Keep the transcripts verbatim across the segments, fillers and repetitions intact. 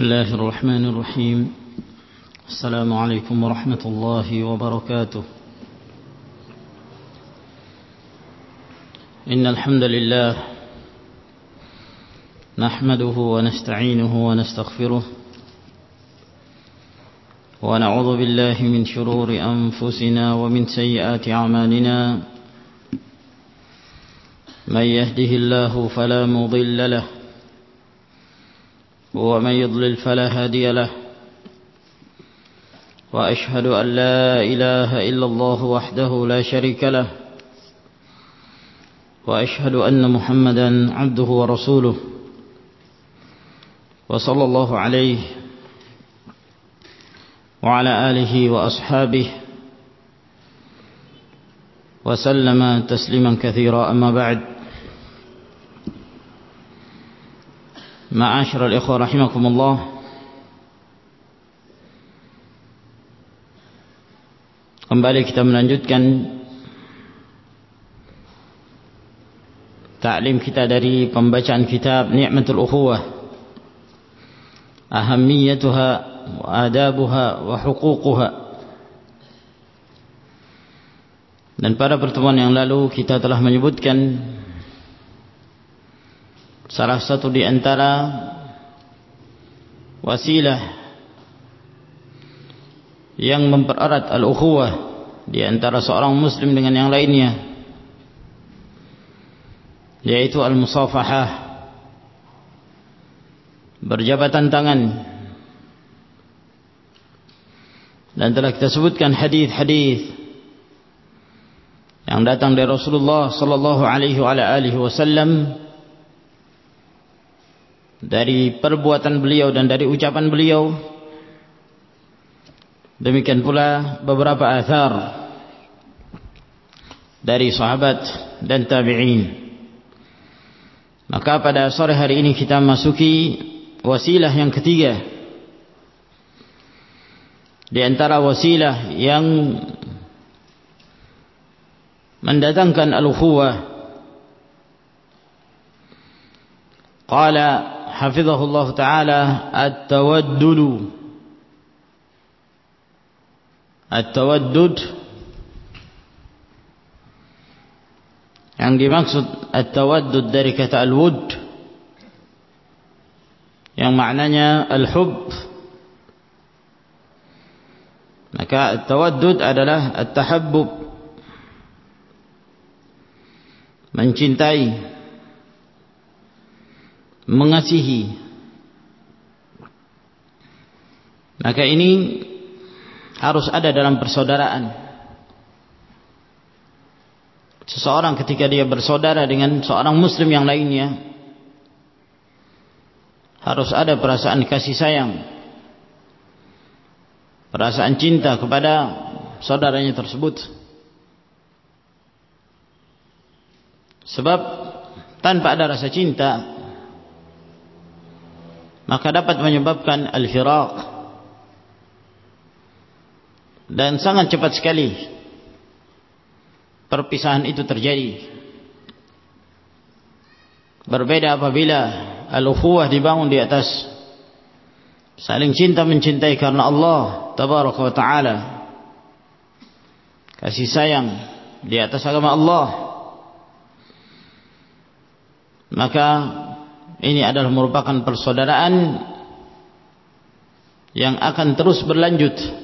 الله الرحمن الرحيم. السلام عليكم ورحمة الله وبركاته. إن الحمد لله نحمده ونستعينه ونستغفره ونعوذ بالله من شرور أنفسنا ومن سيئات أعمالنا. من يهده الله فلا مضل له ومن يضلل فلا هادي له. وأشهد أن لا إله إلا الله وحده لا شريك له. وأشهد أن محمدا عبده ورسوله وصلى الله عليه وعلى آله وأصحابه وسلم تسليما كثيرا. أما بعد، ma'asyiral ikhwah rahimakumullah. Kembali kita melanjutkan ta'lim kita dari pembacaan kitab Ni'matul Ukhuwah, ahammiyatuha wa adabuha wa huququha. Dan pada pertemuan yang lalu kita telah menyebutkan salah satu di antara wasilah yang mempererat al-ukhuwah di antara seorang muslim dengan yang lainnya, yaitu al-musafahah, berjabatan tangan. Dan telah kita sebutkan hadis-hadis yang datang dari Rasulullah sallallahu alaihi wa alihi wasallam, dari perbuatan beliau dan dari ucapan beliau. Demikian pula beberapa athar dari sahabat dan tabi'in. Maka pada sore hari ini kita masuki wasilah yang ketiga di antara wasilah yang mendatangkan al-ukhuwah. Qala hafizahullah ta'ala at-tawaddud. At-tawaddud yang dimaksud at-tawaddud dari kata al-wud, yang maknanya al-hub. Maka at-tawaddud adalah at-tahabbub, mencintai, mengasihi. Maka ini harus ada dalam persaudaraan. Seseorang ketika dia bersaudara dengan seorang muslim yang lainnya, harus ada perasaan kasih sayang, perasaan cinta kepada saudaranya tersebut. Sebab tanpa ada rasa cinta, maka dapat menyebabkan al-firaq, dan sangat cepat sekali perpisahan itu terjadi. Berbeda apabila al-ukhuwah dibangun di atas saling cinta mencintai karena Allah tabaraka wa ta'ala, kasih sayang di atas agama Allah. Maka ini adalah merupakan persaudaraan yang akan terus berlanjut.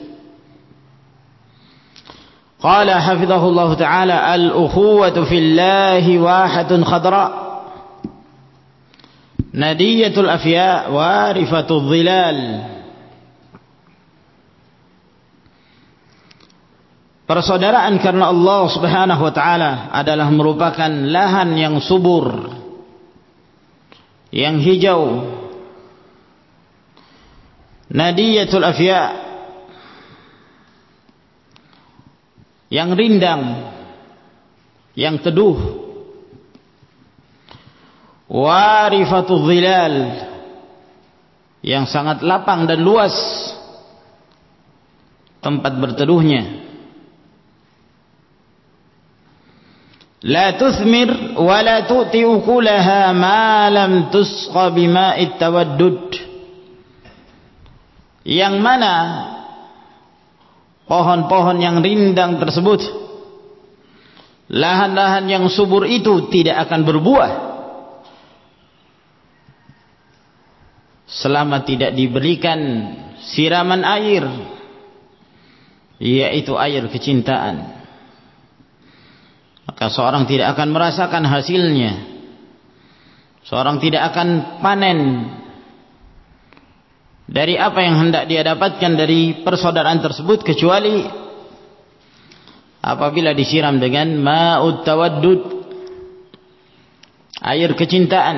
Qala hafizahullah ta'ala al-ukhuwatu fillahi wahatun khadra nadiyatul afya warifatul dhilal. Persaudaraan karena Allah subhanahu wa ta'ala adalah merupakan lahan yang subur, yang hijau, nadiyatul afya, yang rindang, yang teduh, warifatul dhilal, yang sangat lapang dan luas tempat berteduhnya. La tuthmir wa la tu'ti ukulaha ma lam tusqa bima'it tawaddud. yang mana pohon-pohon yang rindang tersebut, lahan-lahan yang subur itu tidak akan berbuah selama tidak diberikan siraman air, yaitu air kecintaan. Maka seorang tidak akan merasakan hasilnya, seorang tidak akan panen dari apa yang hendak dia dapatkan dari persaudaraan tersebut, kecuali apabila disiram dengan ma'ud tawaddud, air kecintaan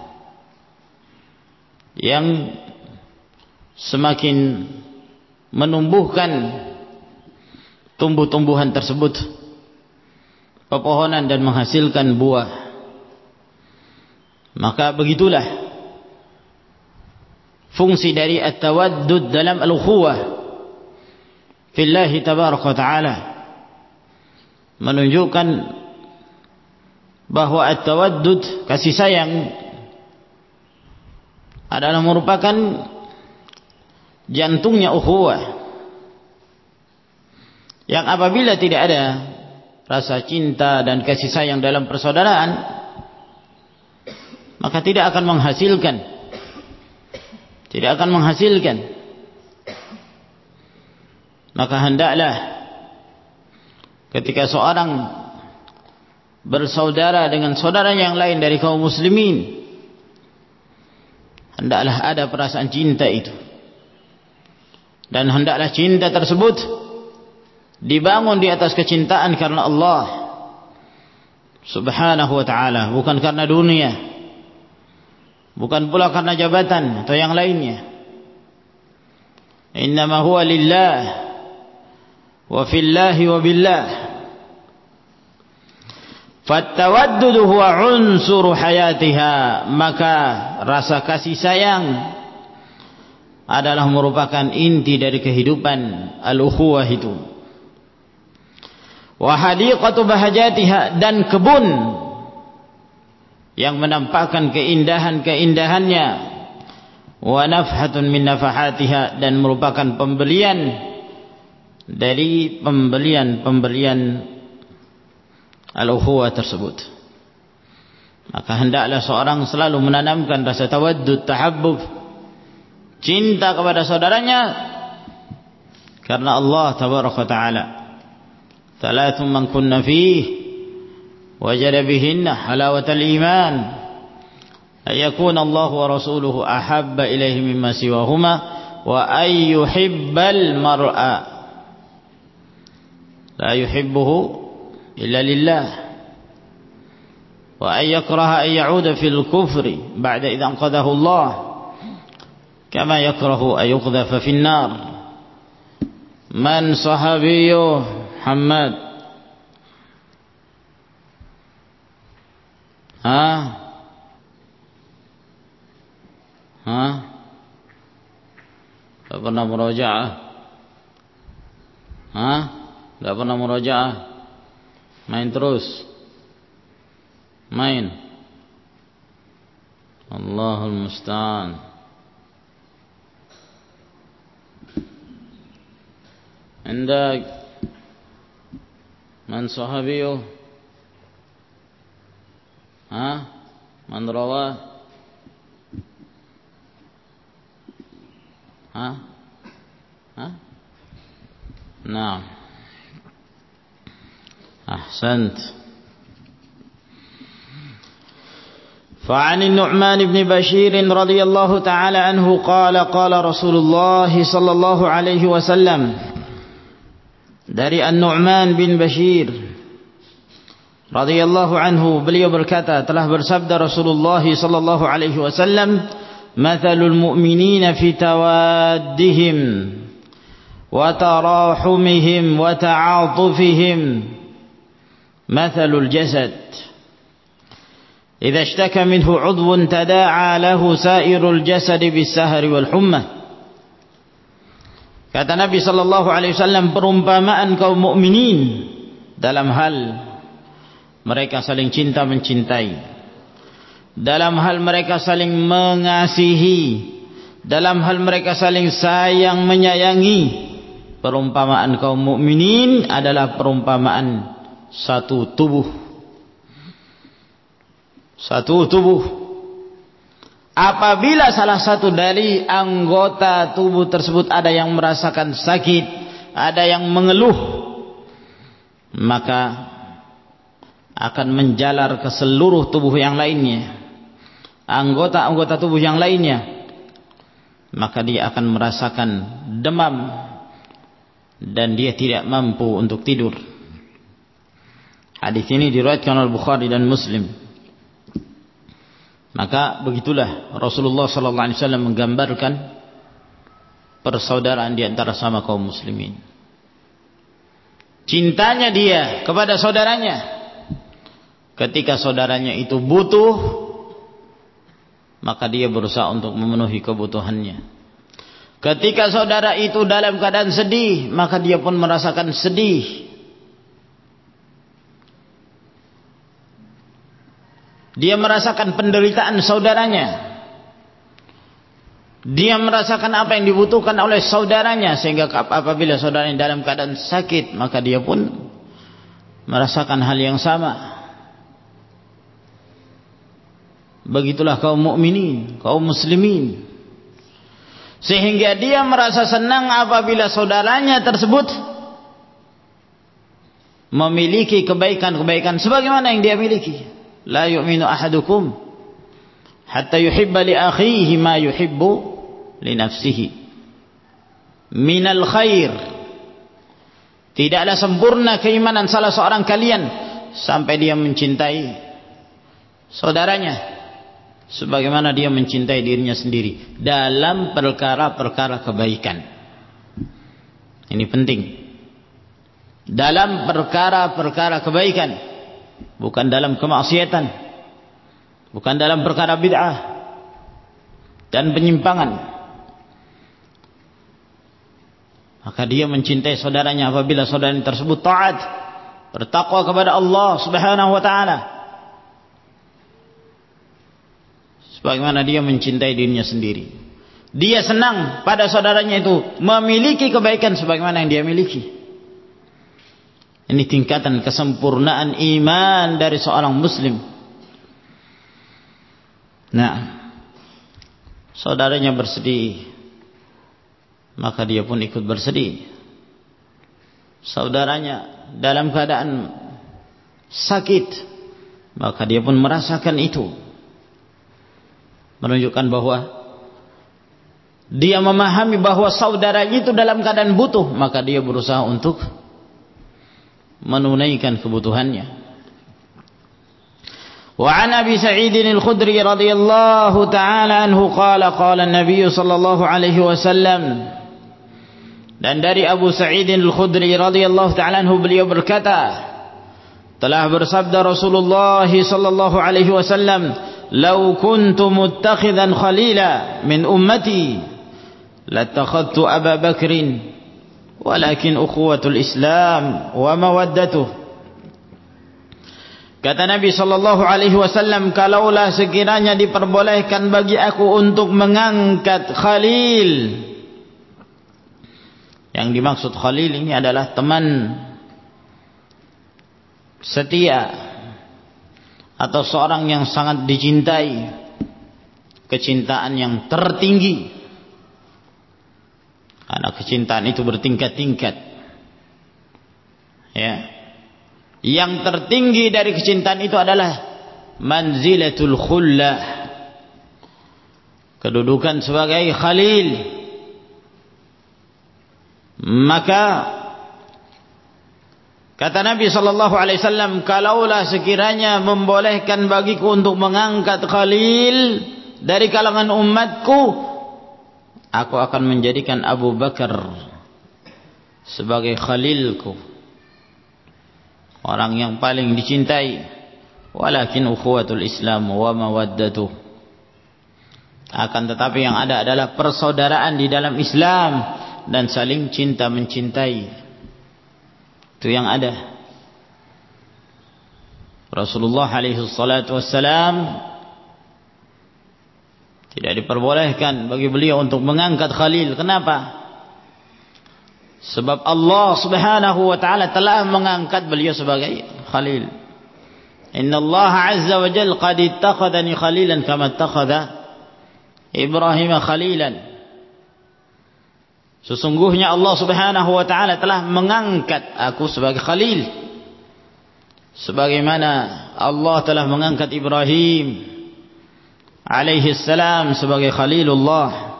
yang semakin menumbuhkan tumbuh-tumbuhan tersebut, pepohonan, dan menghasilkan buah. Maka begitulah fungsi dari at-tawaddud dalam al-ukhuwah fillahi tabaraka wa ta'ala, menunjukkan bahwa at-tawaddud, kasih sayang, adalah merupakan jantungnya ukhuwah, yang apabila tidak ada rasa cinta dan kasih sayang dalam persaudaraan, maka tidak akan menghasilkan tidak akan menghasilkan maka hendaklah ketika seorang bersaudara dengan saudara yang lain dari kaum muslimin, hendaklah ada perasaan cinta itu, dan hendaklah cinta tersebut dibangun di atas kecintaan karena Allah subhanahu wa ta'ala, bukan karena dunia, bukan pula karena jabatan atau yang lainnya. Innama huwa lillah wa fillahi wa billah. Fattawaddud huwa unsur hayatiha, maka rasa kasih sayang adalah merupakan inti dari kehidupan al-ukhuwah itu. Wa hadiqatu bahajatiha, dan kebun yang menampakkan keindahan-keindahannya. Wa nafhatun min nafahatiha, dan merupakan pembelian dari pembelian-pembelian al-ukhuwah tersebut. Maka hendaklah seorang selalu menanamkan rasa tawaddud, tahabbub, cinta kepada saudaranya karena Allah tabaraka ta'ala. Thalathun man kunna fihi wajada bihinna halawatal iman, ayakuna Allah wa rasuluhu ahabba ilaihi mimma siwahuma, wa ay yuhibbal mar'a la yuhibbuhu illa lillah, wa ay yakraha ay ya'uda fil kufri ba'da idh anqadhahu Allah kama yakrahu ay yuqdhafa fin nar. Man sahabiyyu Muhammad? Ha? Ha? Tak pernah murajaah? Ha? Tak pernah murajaah? Main terus? Main? Allahul musta'an. Indak man sahabiyu? Ha? Man rawa? Ha? Ha? Naam. Ahsant. فعن النعمان بن بشير رضي الله تعالى عنه قال قال رسول الله صلى الله عليه وسلم. Dari An-Nu'man bin Bashir radhiyallahu anhu, beliau berkata, telah bersabda Rasulullah sallallahu alaihi wasallam, mathalul mu'minina fi tawaddihim wa tarahumihim wa ta'atufihim mathalul jasad idza ishtaka minhu 'udwun tada'a lahu sa'irul jasadi bis-sahri wal hummah. Kata Nabi sallallahu alaihi wasallam, perumpamaan kaum mukminin dalam hal mereka saling cinta mencintai, dalam hal mereka saling mengasihi, dalam hal mereka saling sayang menyayangi. Perumpamaan kaum mukminin adalah perumpamaan satu tubuh. Satu tubuh. Apabila salah satu dari anggota tubuh tersebut ada yang merasakan sakit, ada yang mengeluh, maka akan menjalar ke seluruh tubuh yang lainnya, anggota-anggota tubuh yang lainnya, maka dia akan merasakan demam dan dia tidak mampu untuk tidur. Hadis ini diriwayatkan oleh Bukhari dan Muslim. Maka begitulah Rasulullah sallallahu alaihi wasallam menggambarkan persaudaraan di antara sama kaum muslimin. Cintanya dia kepada saudaranya, ketika saudaranya itu butuh, maka dia berusaha untuk memenuhi kebutuhannya. Ketika saudara itu dalam keadaan sedih, maka dia pun merasakan sedih. Dia merasakan penderitaan saudaranya. Dia merasakan apa yang dibutuhkan oleh saudaranya, sehingga apabila saudaranya dalam keadaan sakit, maka dia pun merasakan hal yang sama. Begitulah kaum mukminin, kaum muslimin. Sehingga dia merasa senang apabila saudaranya tersebut memiliki kebaikan-kebaikan sebagaimana yang dia miliki. La yu'minu ahadukum hatta yuhibba li akhihi ma yuhibbu li nafsihi minal khair. Tidaklah sempurna keimanan salah seorang kalian sampai dia mencintai saudaranya sebagaimana dia mencintai dirinya sendiri dalam perkara-perkara kebaikan. Ini penting. Dalam perkara-perkara kebaikan, bukan dalam kemaksiatan, bukan dalam perkara bid'ah dan penyimpangan. Maka dia mencintai saudaranya apabila saudaranya tersebut taat, bertakwa kepada Allah Subhanahu wa taala, sebagaimana dia mencintai dirinya sendiri. Dia senang pada saudaranya itu memiliki kebaikan sebagaimana yang dia miliki. Ini tingkatan kesempurnaan iman dari seorang muslim. Nah, saudaranya bersedih, maka dia pun ikut bersedih. Saudaranya dalam keadaan sakit, maka dia pun merasakan itu. Menunjukkan bahwa dia memahami bahwa saudaranya itu dalam keadaan butuh, maka dia berusaha untuk menunaikan kebutuhannya. Wa an Abi Sa'id al-Khudri radhiyallahu ta'ala anhu qala qala an-nabiy sallallahu alaihi wasallam, dan dari Abu Sa'id al-Khudri radhiyallahu ta'ala anhu beliau berkata, telah bersabda Rasulullah sallallahu alaihi wasallam, "Lau kuntu muttakhidan khalila min ummati latakhadtu Abu Bakrin walakin ukhuwatul Islam wa mawaddatuh." Kata Nabi sallallahu alaihi wasallam, kalaulah sekiranya diperbolehkan bagi aku untuk mengangkat khalil. Yang dimaksud khalil ini adalah teman setia atau seorang yang sangat dicintai, kecintaan yang tertinggi. Karena kecintaan itu bertingkat-tingkat. Ya. Yang tertinggi dari kecintaan itu adalah manzilatul khullah, kedudukan sebagai khalil. Maka kata Nabi sallallahu alaihi wasallam, kalaulah sekiranya membolehkan bagiku untuk mengangkat khalil dari kalangan umatku, aku akan menjadikan Abu Bakar sebagai khalilku, orang yang paling dicintai. Walakin ukhuwatul Islam wa mawaddatuh, akan tetapi yang ada adalah persaudaraan di dalam Islam dan saling cinta mencintai. Itu yang ada. Rasulullah alaihi salatu wassalam Tidak diperbolehkan bagi beliau untuk mengangkat Khalil. Kenapa? Sebab Allah Subhanahu wa taala telah mengangkat beliau sebagai Khalil. Inna Allah azza wa jalla qad ittakhadhani khalilan kama ittakhadha Ibrahim khalilan. Sesungguhnya Allah Subhanahu wa taala telah mengangkat aku sebagai Khalil, sebagaimana Allah telah mengangkat Ibrahim alaihi salam sebagai Khalilullah.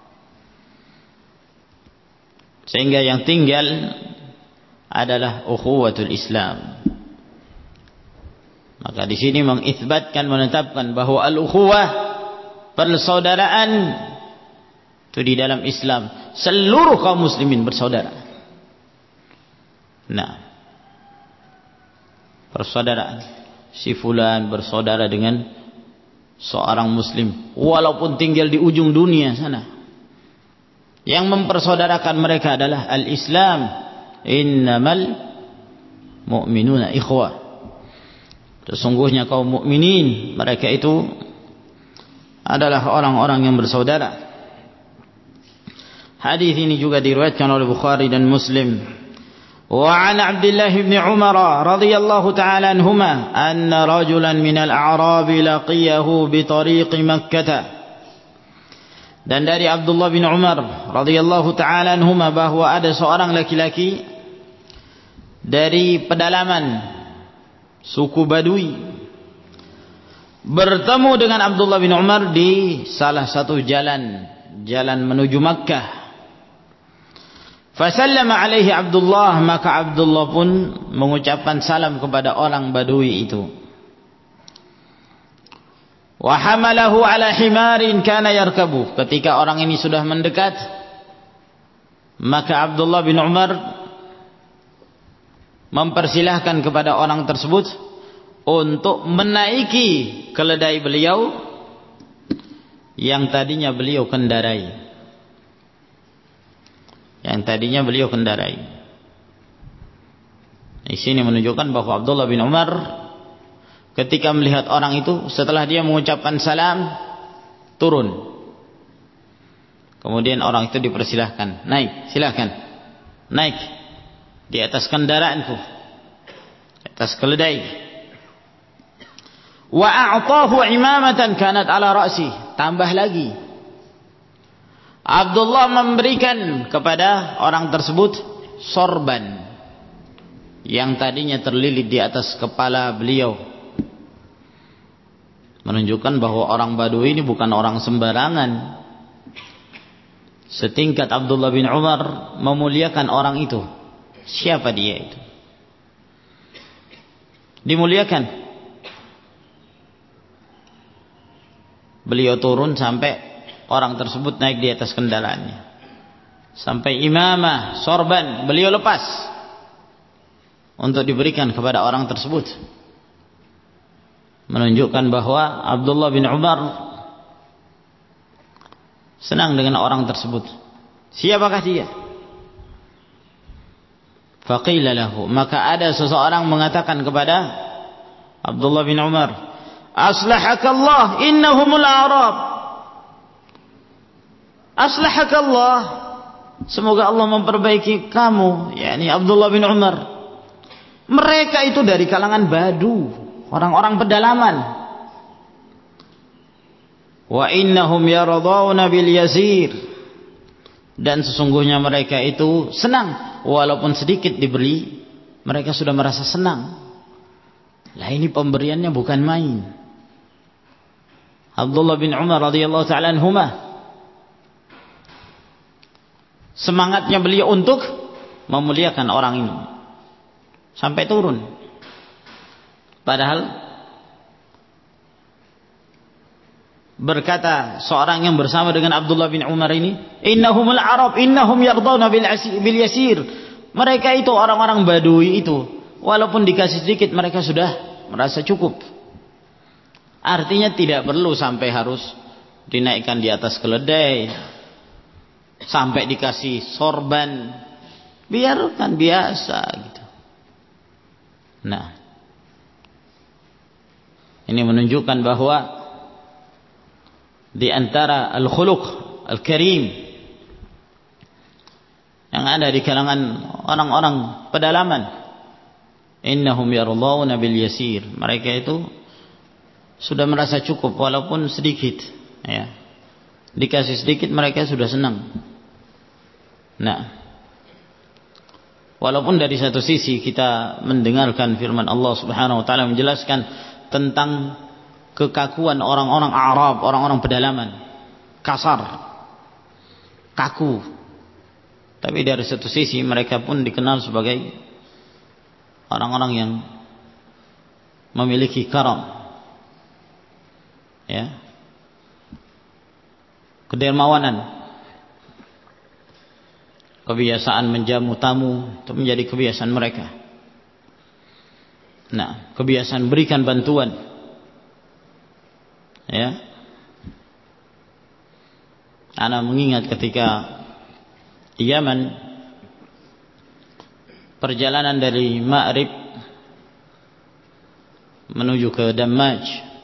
Sehingga yang tinggal adalah ukhuwatul Islam. Maka di sini mengisbatkan, menetapkan bahwa al-ukhuwah, persaudaraan itu di dalam Islam seluruh kaum muslimin bersaudara. Nah, persaudaraan, si fulan bersaudara dengan seorang muslim walaupun tinggal di ujung dunia sana. Yang mempersaudarakan mereka adalah al-Islam. Innamal mu'minuna ikhwah. Sesungguhnya kaum mukminin mereka itu adalah orang-orang yang bersaudara. Hadis ini juga diriwayatkan oleh Bukhari dan Muslim. Wa an Abdullah bin Umar radhiyallahu ta'ala anhuma anna rajulan minal a'rab laqiyahu bi tariqi Makkah. Dan dari Abdullah bin Umar radhiyallahu ta'ala anhuma bahwa ada seorang laki-laki dari pedalaman suku Badui bertemu dengan Abdullah bin Umar di salah satu jalan jalan menuju Makkah. Fasallama alaihi Abdullah, maka Abdullah pun mengucapkan salam kepada orang Badui itu. Wa hamalahu ala himarin kana yarkabu. Ketika orang ini sudah mendekat, maka Abdullah bin Umar mempersilahkan kepada orang tersebut untuk menaiki keledai beliau yang tadinya beliau kendarai. Yang tadinya beliau kendarai. Di sini menunjukkan bahwa Abdullah bin Umar ketika melihat orang itu, setelah dia mengucapkan salam, turun. Kemudian orang itu dipersilahkan, naik, silahkan, naik di atas kendaraanku, di atas keledai. Wa a'tahu imamatan kanat ala ra'si. Tambah lagi, Abdullah memberikan kepada orang tersebut sorban yang tadinya terlilit di atas kepala beliau. Menunjukkan bahwa orang Badui ini bukan orang sembarangan. Setingkat Abdullah bin Umar memuliakan orang itu. Siapa dia itu? Dimuliakan. Beliau turun sampai orang tersebut naik di atas kendaraannya. Sampai imamah, sorban, beliau lepas untuk diberikan kepada orang tersebut. Menunjukkan bahwa Abdullah bin Umar senang dengan orang tersebut. Siapakah dia? Faqila lahu, maka ada seseorang mengatakan kepada Abdullah bin Umar, aslahakallah innahumul a'rab. Aslahakallah, semoga Allah memperbaiki kamu, yakni Abdullah bin Umar. Mereka itu dari kalangan Badu, orang-orang pedalaman. Wa innahum yaradawna bil yasir. Dan sesungguhnya mereka itu senang walaupun sedikit diberi, mereka sudah merasa senang. Lah ini pemberiannya bukan main. Abdullah bin Umar radhiyallahu ta'ala anhuma, semangatnya beliau untuk memuliakan orang ini sampai turun. Padahal berkata seorang yang bersama dengan Abdullah bin Umar ini, innahumul Arab, innahum yardawna bil yasir. Mereka itu orang-orang Badui itu, walaupun dikasih sedikit mereka sudah merasa cukup. Artinya tidak perlu sampai harus dinaikkan di atas keledai, sampai dikasih sorban, biarkan biasa gitu. Nah, ini menunjukkan bahwa di antara al-khuluq al-karim yang ada di kalangan orang-orang pedalaman, innahum yarḍawna bil yasir, mereka itu sudah merasa cukup walaupun sedikit, ya. Dikasih sedikit mereka sudah senang. Nah, walaupun dari satu sisi kita mendengarkan firman Allah Subhanahu wa taala menjelaskan tentang kekakuan orang-orang Arab, orang-orang pedalaman, kasar, kaku. Tapi dari satu sisi mereka pun dikenal sebagai orang-orang yang memiliki karam, ya, kedermawanan, kebiasaan menjamu tamu itu menjadi kebiasaan mereka. Nah, kebiasaan berikan bantuan, ya. Ana mengingat ketika di Yaman, perjalanan dari Ma'rib menuju ke Dammaj,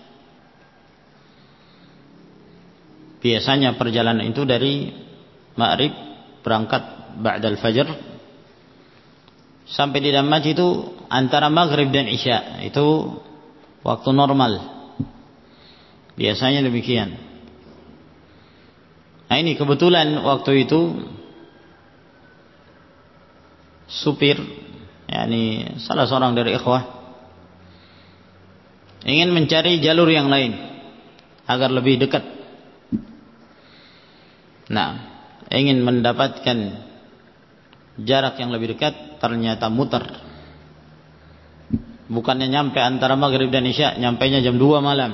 biasanya perjalanan itu dari Ma'rib berangkat ba'dal fajr sampai di Dammaj itu antara Maghrib dan Isya, itu waktu normal, biasanya demikian. Nah, ini kebetulan waktu itu supir, yakni salah seorang dari ikhwah, ingin mencari jalur yang lain agar lebih dekat. Nah, ingin mendapatkan jarak yang lebih dekat, ternyata muter. Bukannya nyampe antara Maghrib dan Isya, nyampainya jam dua malam.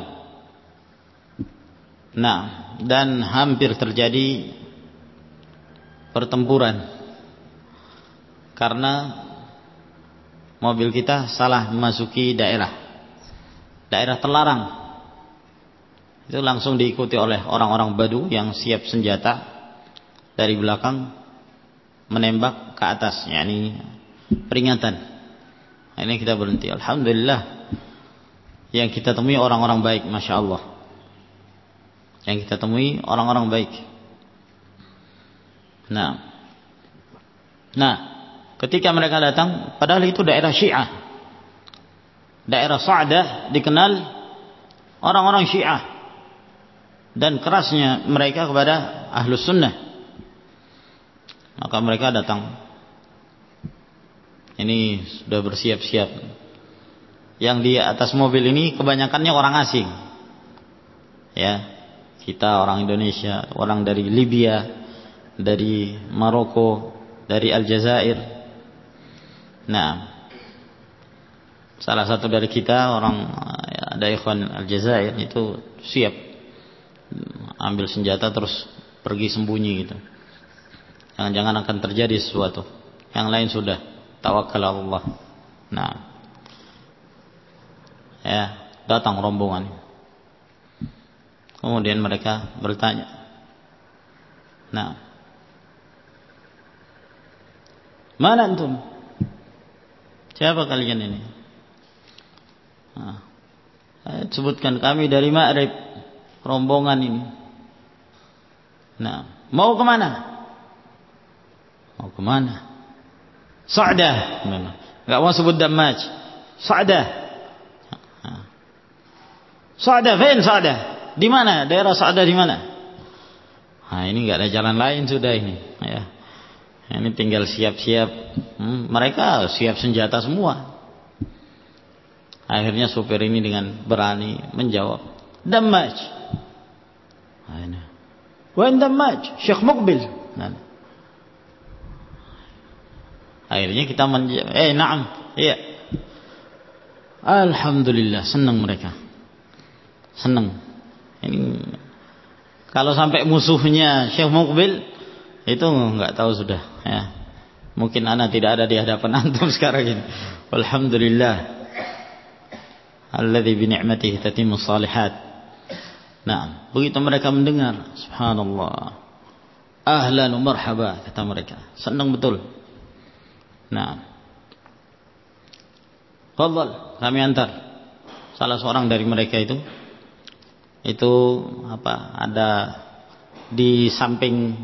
Nah, dan hampir terjadi pertempuran karena mobil kita salah memasuki daerah daerah terlarang. Itu langsung diikuti oleh orang-orang Badu yang siap senjata dari belakang menembak ke atas, yakni peringatan. Ini kita berhenti. Alhamdulillah, yang kita temui orang-orang baik, masya Allah. Yang kita temui orang-orang baik. Nah, nah, ketika mereka datang, padahal itu daerah Syiah, daerah Sa'dah dikenal orang-orang Syiah dan kerasnya mereka kepada Ahlus Sunnah. Maka mereka datang. Ini sudah bersiap-siap. Yang di atas mobil ini kebanyakannya orang asing, ya. Kita orang Indonesia, orang dari Libya, dari Maroko, dari Aljazair. Nah, salah satu dari kita orang, ada ikhwan Aljazair itu siap ambil senjata terus pergi sembunyi gitu. Jangan-jangan akan terjadi sesuatu. Yang lain sudah tawakal Allah. Nah, ya, datang rombongan. Kemudian mereka bertanya, nah, mana antum? Siapa kalian ini? Nah, sebutkan, kami dari Ma'rib, rombongan ini. Nah, mau kemana? Mau kemana? Sa'dah. Enggak mau sebut Dammaj. Sa'dah. Sa'dah, fin Sa'dah? Di mana? Daerah Sa'dah di mana? Nah, ini enggak ada jalan lain sudah ini, ya. Ini tinggal siap-siap. Hmm, mereka siap senjata semua. Akhirnya supir ini dengan berani menjawab, Dammaj. Wan Dammaj? Syekh Muqbil. Nah. Akhirnya kita menjawab, eh na'am, iya. Alhamdulillah, senang mereka. Senang. Ini kalau sampai musuhnya Syekh Muqbil itu enggak tahu sudah, ya. Mungkin ana tidak ada di hadapan antum sekarang ini. Alhamdulillah. Alladzi bi ni'matihi tatimmu shalihat. Nah, begitu mereka mendengar, subhanallah. Ahlan wa marhaba, kata mereka. Senang betul. Nah, fadhal, kami antar. Salah seorang dari mereka itu itu apa, ada di samping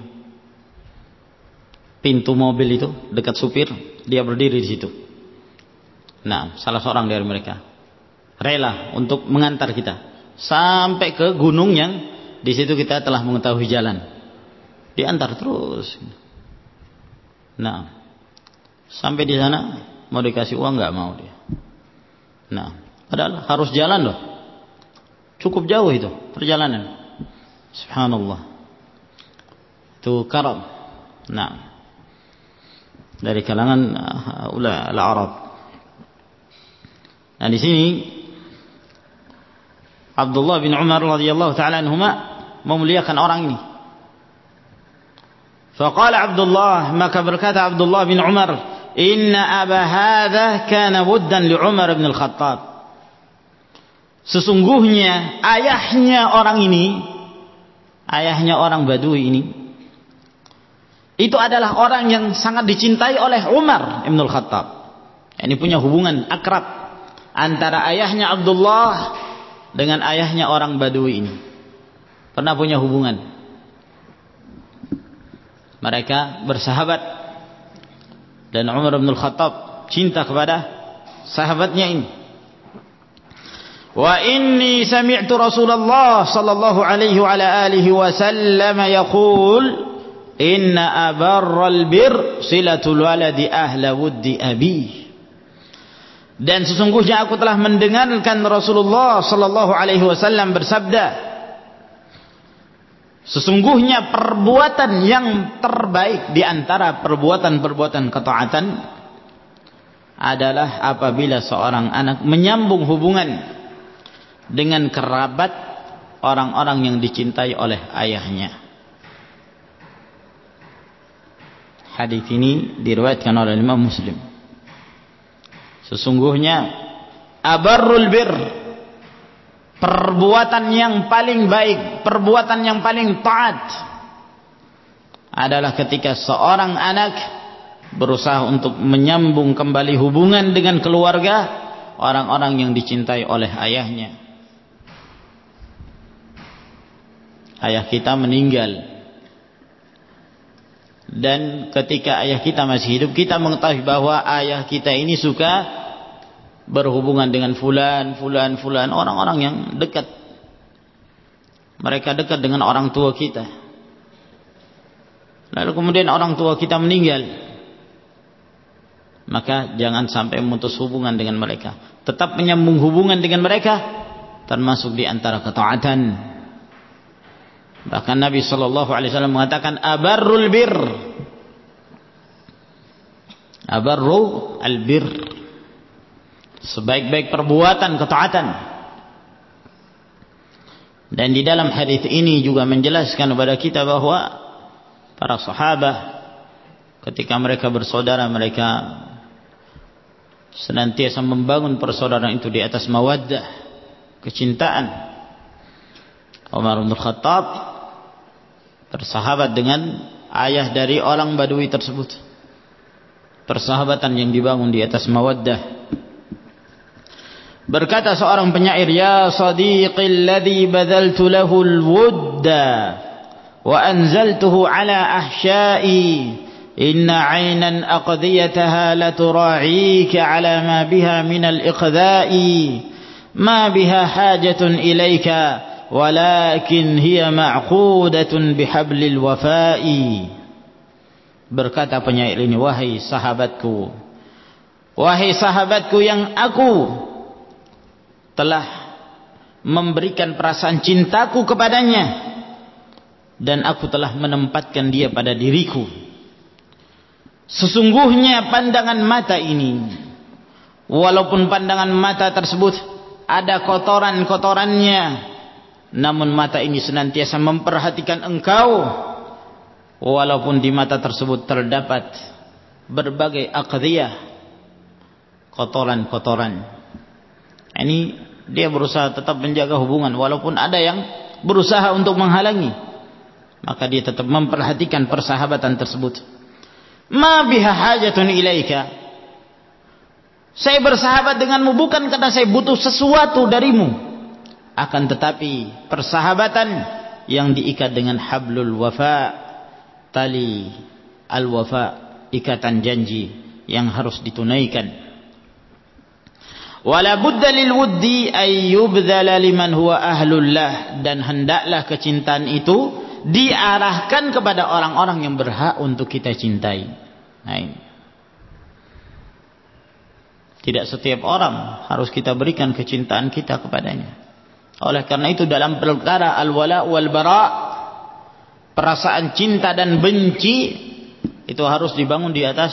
pintu mobil itu dekat supir, dia berdiri di situ. Nah, salah seorang dari mereka rela untuk mengantar kita sampai ke gunung yang di situ kita telah mengetahui jalan. Diantar terus. Nah, sampai di sana mau dikasih uang nggak mau dia. Nah, padahal harus jalan loh. Cukup jauh itu perjalanan. Subhanallah. Itu karam. Nah, dari kalangan ulama al-Arab. Nah, di sini Abdullah bin Umar radhiyallahu taala anhuma memuliakan orang ini. Faqala Abdullah, maka berkata Abdullah bin Umar, "Inna aba hadza kana wuddan li Umar bin al-Khattab." Sesungguhnya ayahnya orang ini, ayahnya orang Badui ini, itu adalah orang yang sangat dicintai oleh Umar bin al-Khattab. Ini punya hubungan akrab antara ayahnya Abdullah dengan ayahnya orang Badui ini. Pernah punya hubungan. Mereka bersahabat. Dan Umar bin al-Khattab cinta kepada sahabatnya ini. Wa inni sami'tu Rasulullah sallallahu alaihi wa ala alihi wasallam yaqul inna abarral bir silatul waladi ahla wuddi abi. Dan sesungguhnya aku telah mendengarkan Rasulullah sallallahu alaihi wasallam bersabda, sesungguhnya perbuatan yang terbaik di antara perbuatan-perbuatan ketaatan adalah apabila seorang anak menyambung hubungan dengan kerabat orang-orang yang dicintai oleh ayahnya. Hadis ini diriwayatkan oleh Imam Muslim. Sesungguhnya abarrul bir, perbuatan yang paling baik, perbuatan yang paling taat adalah ketika seorang anak berusaha untuk menyambung kembali hubungan dengan keluarga orang-orang yang dicintai oleh ayahnya. Ayah kita meninggal, dan ketika ayah kita masih hidup, kita mengetahui bahwa ayah kita ini suka berhubungan dengan fulan, fulan, fulan, orang-orang yang dekat. Mereka dekat dengan orang tua kita. Lalu kemudian orang tua kita meninggal, maka jangan sampai memutus hubungan dengan mereka. Tetap menyambung hubungan dengan mereka, termasuk di antara ketaatan. Bahkan Nabi sallallahu alaihi wasallam mengatakan abarrul bir, abarru al-bir, sebaik-baik perbuatan ketaatan. Dan di dalam hadis ini juga menjelaskan kepada kita bahwa para sahabat ketika mereka bersaudara, mereka senantiasa membangun persaudaraan itu di atas mawaddah, kecintaan. Umar bin Khattab bersahabat dengan ayah dari orang Badui tersebut. Persahabatan yang dibangun di atas mawaddah. Berkata seorang penyair, ya sadiqi alladhi badaltu lahu al-wudda wa anzaltuhu ala ahsya'i inna 'aynan aqdiyataha la tura'ika ala ma biha min al-iqdha'i ma biha hajatun ilayka walakin hiya ma'qudatun bihablil wafa'i. Berkata penyair ini, wahai sahabatku, wahai sahabatku yang aku telah memberikan perasaan cintaku kepadanya dan aku telah menempatkan dia pada diriku. Sesungguhnya pandangan mata ini, walaupun pandangan mata tersebut ada kotoran-kotorannya, namun mata ini senantiasa memperhatikan engkau, walaupun di mata tersebut terdapat berbagai aqdiyah, kotoran-kotoran. Ini dia berusaha tetap menjaga hubungan, walaupun ada yang berusaha untuk menghalangi, maka dia tetap memperhatikan persahabatan tersebut. Ma biha hajatun ilaika, saya bersahabat denganmu bukan karena saya butuh sesuatu darimu, akan tetapi persahabatan yang diikat dengan hablul wafa, tali al-wafa, ikatan janji yang harus ditunaikan. Wala budda lil wuddi ay yubdhala liman huwa ahlullah, dan hendaklah kecintaan itu diarahkan kepada orang-orang yang berhak untuk kita cintai. Nah, ini. Tidak setiap orang harus kita berikan kecintaan kita kepadanya. Oleh karena itu dalam perkara al-wala wal bara, perasaan cinta dan benci itu harus dibangun di atas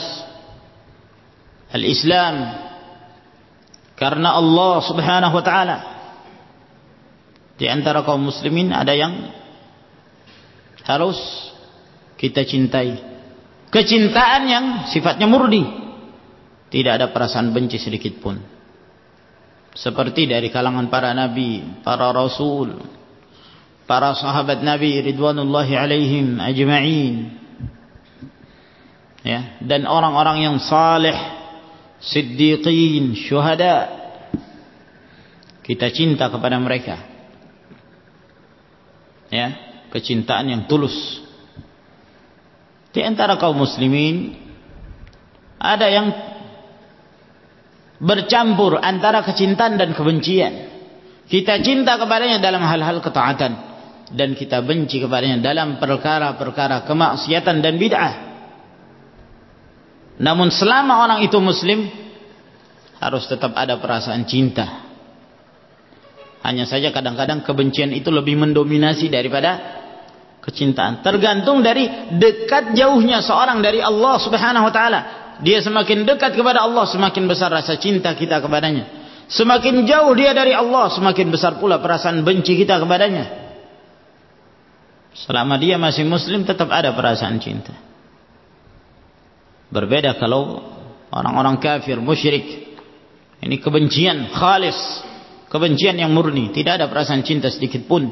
al-Islam. Karena Allah Subhanahu wa taala di antara kaum muslimin ada yang harus kita cintai, kecintaan yang sifatnya murni, tidak ada perasaan benci sedikit pun, seperti dari kalangan para nabi, para rasul, para sahabat Nabi ridwanullahi alaihim ajma'in, ya, dan orang-orang yang saleh, siddiqin, syuhada, kita cinta kepada mereka, ya, kecintaan yang tulus. Di antara kaum muslimin ada yang bercampur antara kecintaan dan kebencian. Kita cinta kepadanya dalam hal-hal ketaatan, dan kita benci kepadanya dalam perkara-perkara kemaksiatan dan bid'ah. Namun selama orang itu muslim, harus tetap ada perasaan cinta. Hanya saja kadang-kadang kebencian itu lebih mendominasi daripada kecintaan. Tergantung dari dekat jauhnya seorang dari Allah Subhanahu wa taala. Dia semakin dekat kepada Allah, semakin besar rasa cinta kita kepadanya. Semakin jauh dia dari Allah, semakin besar pula perasaan benci kita kepadanya. Selama dia masih muslim, tetap ada perasaan cinta. Berbeda kalau orang-orang kafir, musyrik. Ini kebencian khalis, kebencian yang murni, tidak ada perasaan cinta sedikit pun.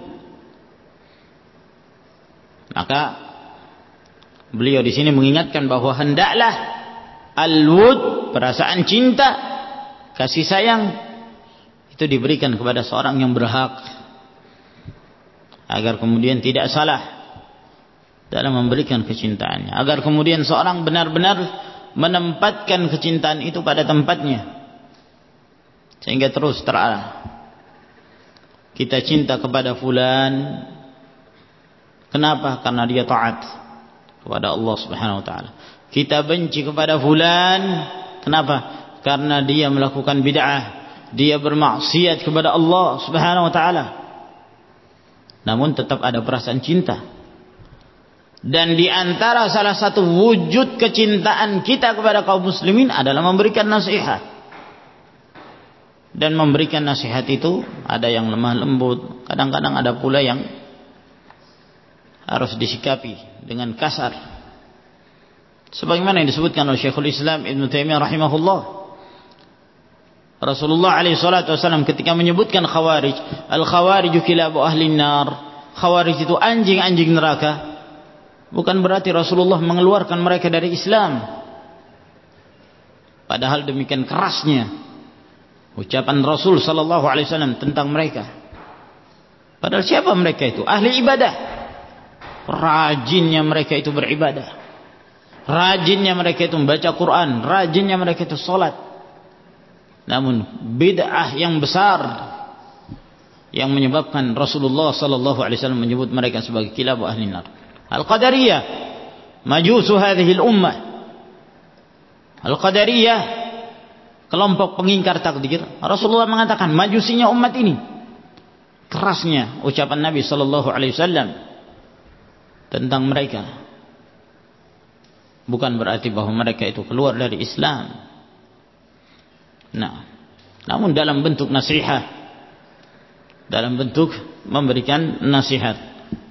Maka beliau di sini mengingatkan bahwa hendaklah al-wud, perasaan cinta, kasih sayang, itu diberikan kepada seorang yang berhak, agar kemudian tidak salah dalam memberikan kecintaannya, agar kemudian seorang benar-benar menempatkan kecintaan itu pada tempatnya, sehingga terus terarah. Kita cinta kepada fulan, kenapa? Karena dia taat kepada Allah Subhanahu wa taala. Kita benci kepada fulan, kenapa? Karena dia melakukan bid'ah, dia bermaksiat kepada Allah Subhanahu wa taala. Namun tetap ada perasaan cinta. Dan di antara salah satu wujud kecintaan kita kepada kaum muslimin adalah memberikan nasihat. Dan memberikan nasihat itu ada yang lemah lembut, kadang-kadang ada pula yang harus disikapi dengan kasar. Sebagaimana yang disebutkan oleh Syekhul Islam Ibn Taimiyah rahimahullah, Rasulullah alaihi salatu wasallam ketika menyebutkan khawarij, al-khawariju kilabu ahli nar, khawarij itu anjing-anjing neraka, bukan berarti Rasulullah mengeluarkan mereka dari Islam. Padahal demikian kerasnya ucapan Rasul sallallahu alaihi wasallam tentang mereka. Padahal siapa mereka itu? Ahli ibadah. Rajinnya mereka itu beribadah. Rajinnya mereka itu membaca Quran, rajinnya mereka itu salat. Namun bid'ah yang besar yang menyebabkan Rasulullah sallallahu alaihi wasallam menyebut mereka sebagai kilabu ahli nar. Al-Qadariyah, majusu hadhihi al-ummah. Al-Qadariyah, kelompok pengingkar takdir. Rasulullah mengatakan majusinya umat ini. Kerasnya ucapan Nabi sallallahu alaihi wasallam tentang mereka. Bukan berarti bahwa mereka itu keluar dari Islam. Nah, namun dalam bentuk nasihat, dalam bentuk memberikan nasihat.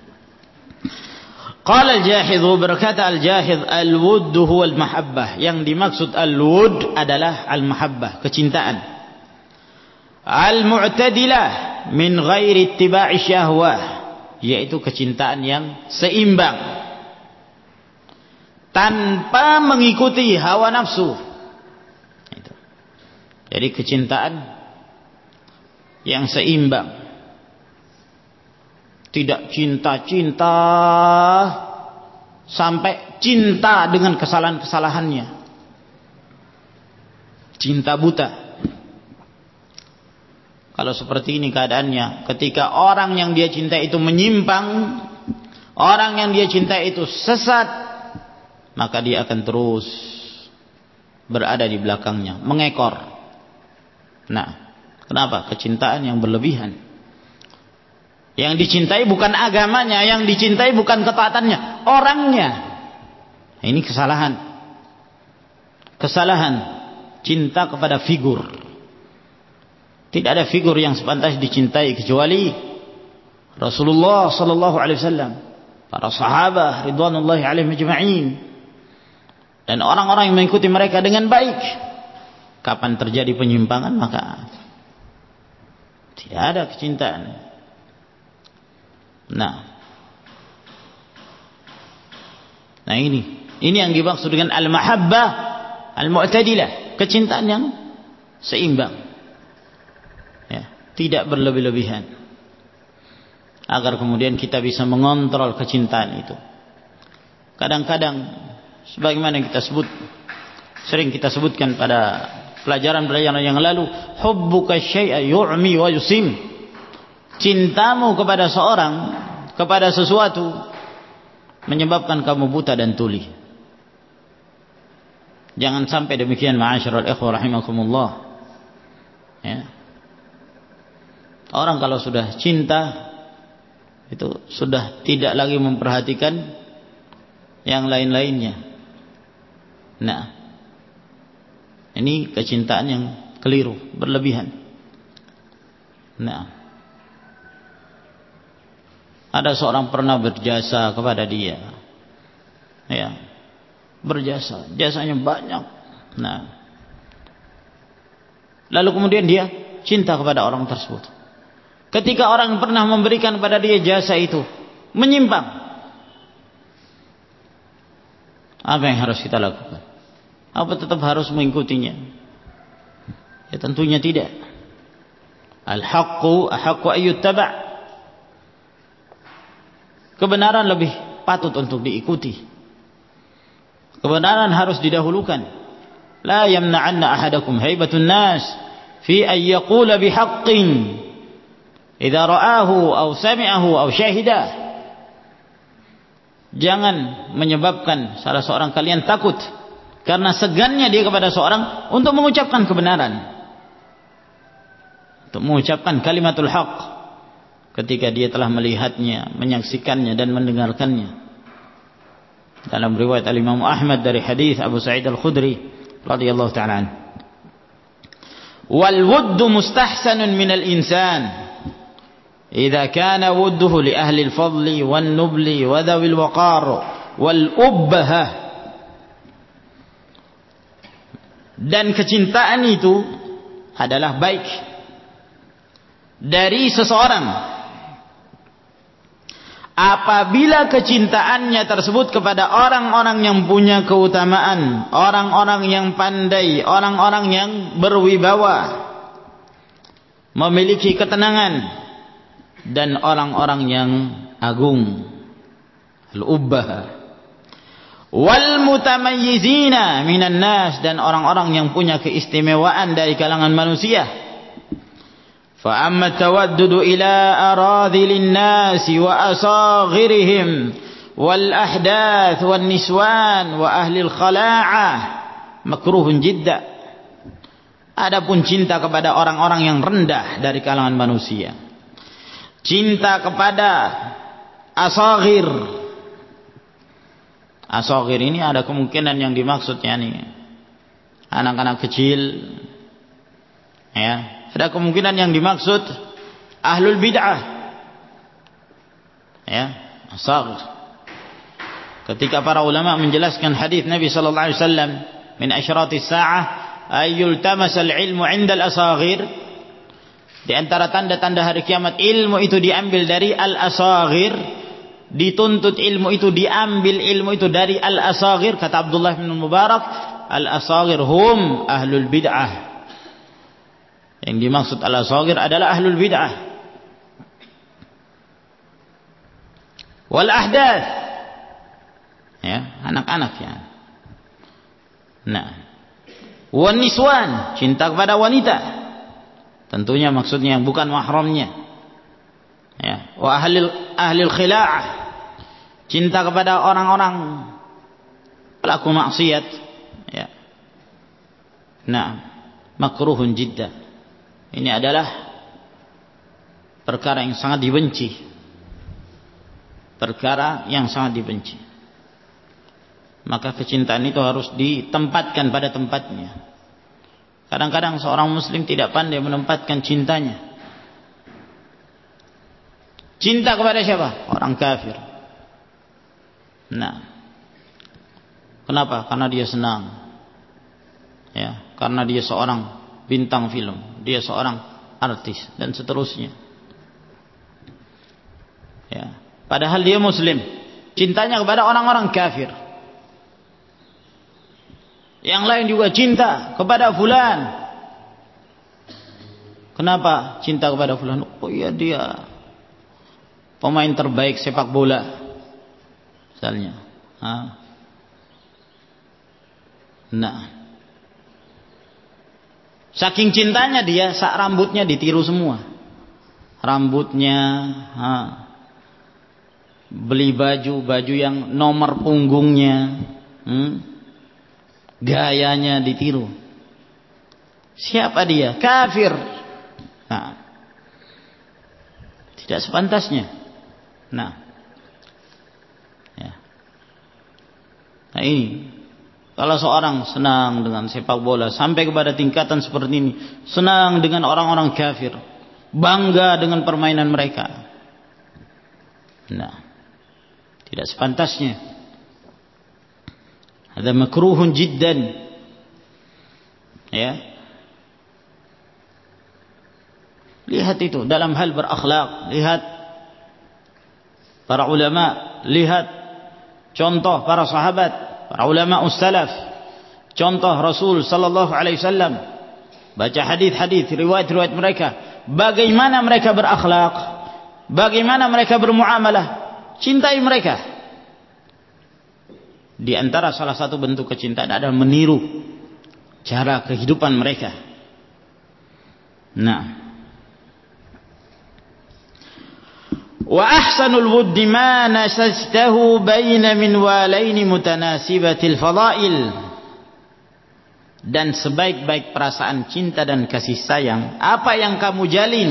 Qala al-Jahidh, berkata al-Jahidh, al-wudd huwa al-mahabbah. Yang dimaksud al-wudd adalah al-mahabbah, kecintaan. Al-mu'tadilah min ghairi ittiba'i syahwah, yaitu kecintaan yang seimbang, tanpa mengikuti hawa nafsu. Jadi kecintaan yang seimbang, Tidak cinta-cinta sampai cinta dengan kesalahan-kesalahannya. Cinta buta. Kalau seperti ini keadaannya, ketika orang yang dia cinta itu menyimpang, orang yang dia cinta itu sesat, maka dia akan terus berada di belakangnya, mengekor. Nah, kenapa? Kecintaan yang berlebihan. Yang dicintai bukan agamanya, yang dicintai bukan ketaatannya, orangnya. Nah, ini kesalahan. Kesalahan cinta kepada figur. Tidak ada figur yang sepantas dicintai kecuali Rasulullah sallallahu alaihi wasallam, para sahabat ridwanullahi alaihim ajma'in, dan orang-orang yang mengikuti mereka dengan baik. Kapan terjadi penyimpangan, maka tidak ada kecintaan. Nah, nah ini, ini yang dimaksud dengan al-mahabbah al-mu'tadilah, kecintaan yang seimbang, ya, tidak berlebih-lebihan, agar kemudian kita bisa mengontrol kecintaan itu. Kadang-kadang, sebagaimana kita sebut, sering kita sebutkan pada pelajaran-pelajaran yang lalu, hubbuka syai'a yu'mi wa yusim. Cintamu kepada seorang, kepada sesuatu, menyebabkan kamu buta dan tuli. Jangan sampai demikian, ma'asyiral ikhwah rahimakumullah. Ya. Orang kalau sudah cinta, itu sudah tidak lagi memperhatikan yang lain-lainnya. Nah, ini kecintaan yang keliru, berlebihan. Nah, ada seorang pernah berjasa kepada dia, ya, berjasa, jasanya banyak. Nah, lalu kemudian dia cinta kepada orang tersebut. Ketika orang pernah memberikan kepada dia jasa itu menyimpang, apa yang harus kita lakukan? Apa tetap harus mengikutinya? Ya tentunya tidak. Al-haqqu ahaqqu ayyuttaba'. Kebenaran lebih patut untuk diikuti. Kebenaran harus didahulukan. La yamna'anna ahadakum haibatun nas fi an yaqula bihaqqin idza ra'ahu aw sami'ahu aw syahidah. Jangan menyebabkan salah seorang kalian takut karena segannya dia kepada seorang untuk mengucapkan kebenaran, untuk mengucapkan kalimatul haqq, ketika dia telah melihatnya, menyaksikannya dan mendengarkannya. Dalam riwayat Al-Imam Ahmad dari hadis Abu Sa'id Al-Khudri radhiyallahu ta'ala anhu, wal wuddu mustahsanun minal insan idza kana wudduhu li ahli al-fadli wan nubli wa dhawil waqar wal ubbah. Dan kecintaan itu adalah baik dari seseorang apabila kecintaannya tersebut kepada orang-orang yang punya keutamaan, orang-orang yang pandai, orang-orang yang berwibawa, memiliki ketenangan, dan orang-orang yang agung, al-ubbah, wal mutamayyizina minan nas, dan orang-orang yang punya keistimewaan dari kalangan manusia. Fa amma tawaddudu ila aradhilin nas wa asaghirihim wal ahdath wan niswan wa ahli al khala'ah makruhun jidda. Adapun cinta kepada orang-orang yang rendah dari kalangan manusia, cinta kepada asaghir. Asaghir ini ada kemungkinan yang dimaksudnya nih anak-anak kecil, ya. Ada kemungkinan yang dimaksud ahlul bid'ah, ya, asaghir. Ketika para ulama menjelaskan hadis Nabi sallallahu alaihi wasallam, min asyratis sa'ah ayyul tamasal ilmu 'inda al-asaghir, di antara tanda-tanda hari kiamat ilmu itu diambil dari al-asaghir, dituntut ilmu itu, diambil ilmu itu dari al-asaghir. Kata Abdullah bin Mubarak, al-asaghir hum ahlul bid'ah. Yang dimaksud al-asaghir adalah ahlul bid'ah. wal ahdath, ya, anak-anak ya. Nah, wan niswan, cinta kepada wanita, tentunya maksudnya bukan mahramnya, ya. Wa ahlil ahlil khila'ah, cinta kepada orang-orang pelaku maksiat, ya. Nah, makruhun jiddah, ini adalah perkara yang sangat dibenci, perkara yang sangat dibenci. Maka kecintaan itu harus ditempatkan pada tempatnya. Kadang-kadang seorang muslim tidak pandai menempatkan cintanya. Cinta kepada siapa? Orang kafir. Nah, kenapa? Karena dia senang, ya, karena dia seorang bintang film, dia seorang artis dan seterusnya, ya. Padahal dia muslim, cintanya kepada orang-orang kafir. Yang lain juga cinta kepada fulan. Kenapa cinta kepada fulan? Oh iya, dia pemain terbaik sepak bola misalnya. Ha? Nah, saking cintanya dia, sak rambutnya ditiru semua. Rambutnya, ha, beli baju, baju yang nomor punggungnya, hmm, gayanya ditiru. Siapa dia? Kafir. Nah, tidak sepantasnya. Nah, ya. Nah ini, kalau seorang senang dengan sepak bola sampai kepada tingkatan seperti ini, senang dengan orang-orang kafir, bangga dengan permainan mereka, nah, tidak sepantasnya. Ada makruhun jiddan, ya. Lihat itu dalam hal berakhlak, lihat para ulama, lihat contoh para sahabat, para ulama ussalaf, contoh Rasul sallallahu alaihi wasallam. Baca hadis-hadis, riwayat-riwayat mereka, bagaimana mereka berakhlak, bagaimana mereka bermuamalah, cintai mereka. Di antara salah satu bentuk kecintaan adalah meniru cara kehidupan mereka. Nah, wa ahsanul wuddi ma nasajtahu baina min walaini mutanasibatil fadail, dan sebaik-baik perasaan cinta dan kasih sayang apa yang kamu jalin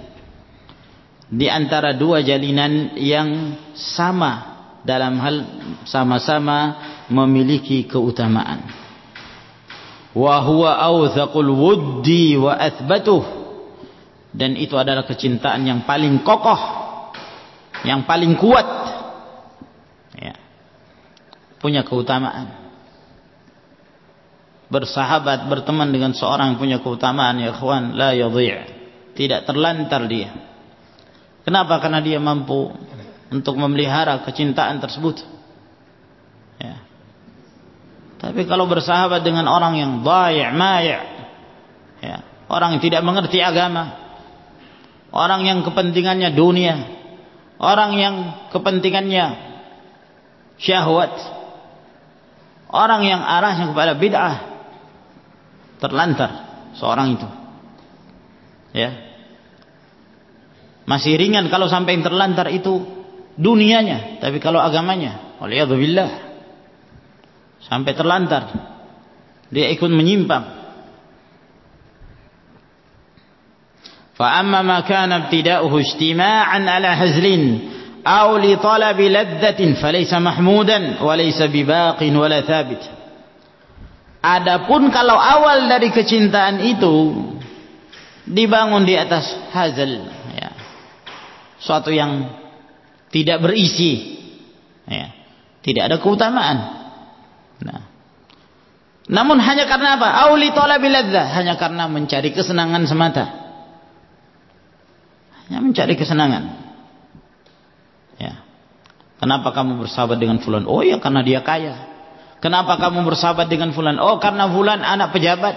di antara dua jalinan yang sama dalam hal sama-sama memiliki keutamaan. Wa huwa awthaqul wuddi wa athbatuh, dan itu adalah kecintaan yang paling kokoh, yang paling kuat, ya, punya keutamaan. Bersahabat, berteman dengan seorang yang punya keutamaan, ya ikhwan, la yadhi', tidak terlantar dia. Kenapa? Karena dia mampu untuk memelihara kecintaan tersebut, ya. Tapi kalau bersahabat dengan orang yang dha'i' mai', ya, orang yang tidak mengerti agama, orang yang kepentingannya dunia, orang yang kepentingannya syahwat, orang yang arahnya kepada bid'ah, terlantar seorang itu, ya. Masih ringan kalau sampai yang terlantar itu dunianya, tapi kalau agamanya, waliyadzubillah, sampai terlantar, dia ikut menyimpang. Fa amma ma kana ibtida'uhu ijtima'an ala hazlin aw li talabi ladzatin falaysa mahmudan wa laysa bibaqin wala thabit. Adapun kalau awal dari kecintaan itu dibangun di atas hazal, ya, suatu yang tidak berisi, ya, tidak ada keutamaan. Nah, namun hanya karena apa? Auli talabil ladzah, hanya karena mencari kesenangan semata, hanya mencari kesenangan. Ya, kenapa kamu bersahabat dengan fulan? Oh ya, karena dia kaya. Kenapa kamu bersahabat dengan fulan? Oh, karena fulan anak pejabat.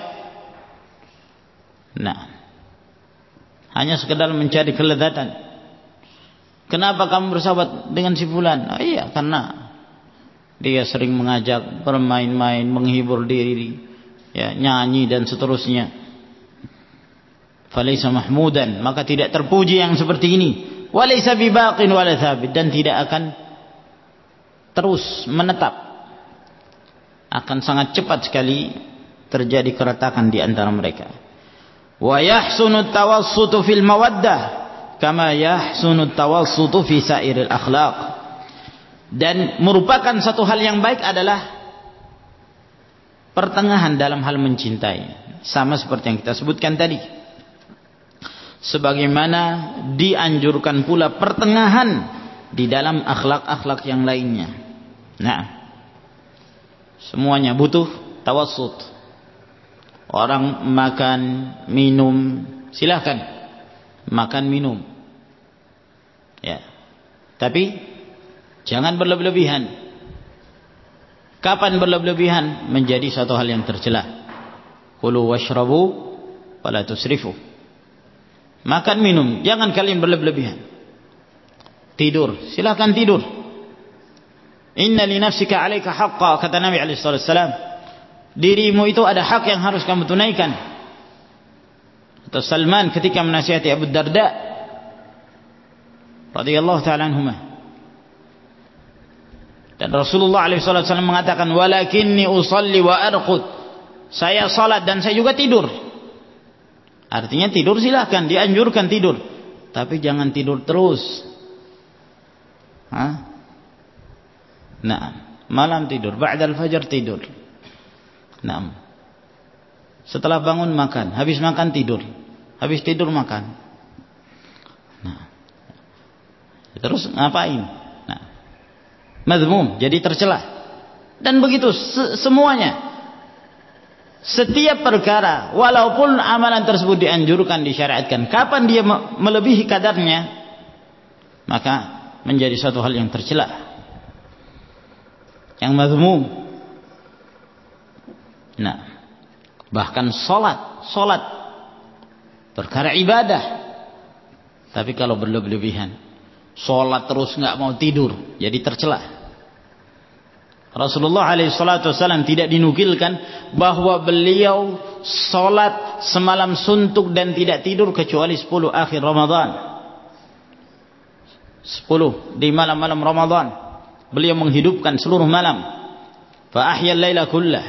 Nah, hanya sekedar mencari kelezatan. Kenapa kamu bersahabat dengan si fulan? Oh, iya, karena dia sering mengajak bermain-main, menghibur diri, ya, nyanyi dan seterusnya. Falaysa mahmudan, maka tidak terpuji yang seperti ini. Walaysa bibaqin wala thabit, dan tidak akan terus menetap. Akan sangat cepat sekali terjadi keretakan di antara mereka. Wa yahsunu tawassutu fil mawaddah kama yahsunu tawassutu fi sairil akhlaq. Dan merupakan satu hal yang baik adalah pertengahan dalam hal mencintai, sama seperti yang kita sebutkan tadi. Sebagaimana dianjurkan pula pertengahan di dalam akhlak-akhlak yang lainnya. Nah, semuanya butuh tawassut. Orang makan, minum, silahkan makan, minum, ya, tapi jangan berlebihan. Kapan berlebihan? Menjadi satu hal yang tercela. Kulu washrabu wala tusrifu. Makan, minum, jangan kalian berlebihan. Tidur, silakan tidur. Inna li nafsika 'alaika haqqan, kata Nabi alaihi wasallam. Dirimu itu ada hak yang harus kamu tunaikan. Atau Salman ketika menasihati Abu Darda radhiyallahu ta'ala anhuma. Dan Rasulullah alaihi wasallam mengatakan, walakinni usalli wa arqud. Saya salat dan saya juga tidur. Artinya tidur silahkan, dianjurkan tidur, tapi jangan tidur terus. Hah? Nah, malam tidur, ba'dal fajar tidur. Nah, setelah bangun makan, habis makan tidur, habis tidur makan. Nah, terus ngapain? Nah, madhmum, jadi tercela. Dan begitu se semuanya. Setiap perkara, walaupun amalan tersebut dianjurkan, disyariatkan, kapan dia melebihi kadarnya, maka menjadi suatu hal yang tercela, yang madhmum. Nah, bahkan solat, solat perkara ibadah, tapi kalau berlebihan, solat terus nggak mau tidur, jadi tercela. Rasulullah alaihi salatu wasallam tidak dinukilkan bahwa beliau solat semalam suntuk dan tidak tidur kecuali sepuluh akhir Ramadan. Sepuluh di malam-malam Ramadan beliau menghidupkan seluruh malam. Fa ahya al-laila kullah.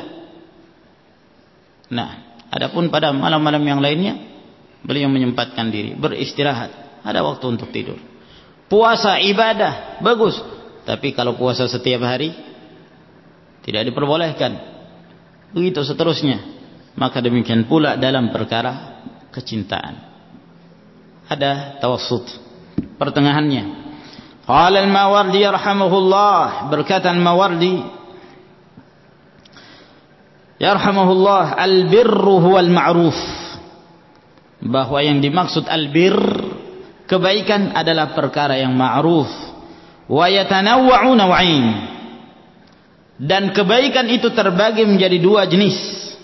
Nah, adapun pada malam-malam yang lainnya beliau menyempatkan diri beristirahat, ada waktu untuk tidur. Puasa ibadah bagus, tapi kalau puasa setiap hari tidak diperbolehkan. Begitu seterusnya. Maka demikian pula dalam perkara kecintaan. Ada tawassut, pertengahannya. Qala al-Mawardi yarhamuhullah, berkata al-Mawardi yarhamuhullah, al-birru huwal ma'ruf, bahwa yang dimaksud al-bir, kebaikan, adalah perkara yang ma'ruf. Wa yatanawwa'u naw'ain, dan kebaikan itu terbagi menjadi dua jenis.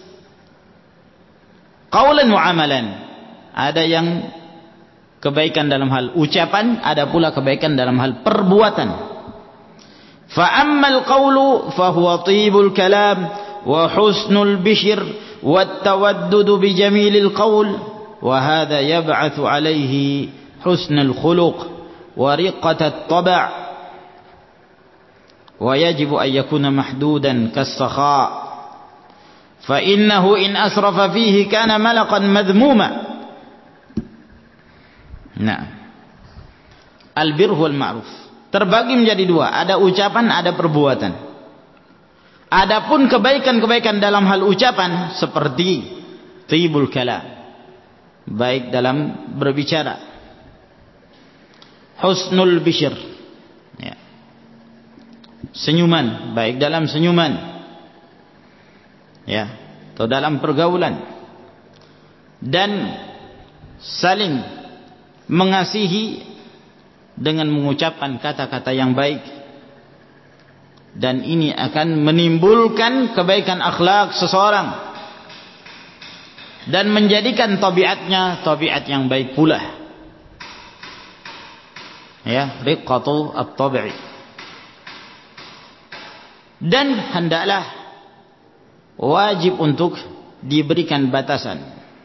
Qaulan wa amalan. Ada yang kebaikan dalam hal ucapan, ada pula kebaikan dalam hal perbuatan. Fa ammal qaulu fa huwa tibul kalam wa husnul bishr wat tawaddudu bi jamilil qaul, wa hadha yab'athu alayhi husnul khuluq wa riqatat tab'. ويجب أن يكون محدودا كالسخاء فإنه إن أسرف فيه كان ملقا مذموما. Nah, albir wal ma'ruf terbagi menjadi dua, ada ucapan, ada perbuatan. Adapun kebaikan-kebaikan dalam hal ucapan seperti tibul kalam, baik dalam berbicara, husnul bishr, ya, senyuman, baik dalam senyuman, ya, atau dalam pergaulan, dan saling mengasihi dengan mengucapkan kata-kata yang baik, dan ini akan menimbulkan kebaikan akhlak seseorang dan menjadikan tabiatnya tabiat yang baik pula. Ya, riqqatu at-tab'i. Dan hendaklah wajib untuk diberikan batasan.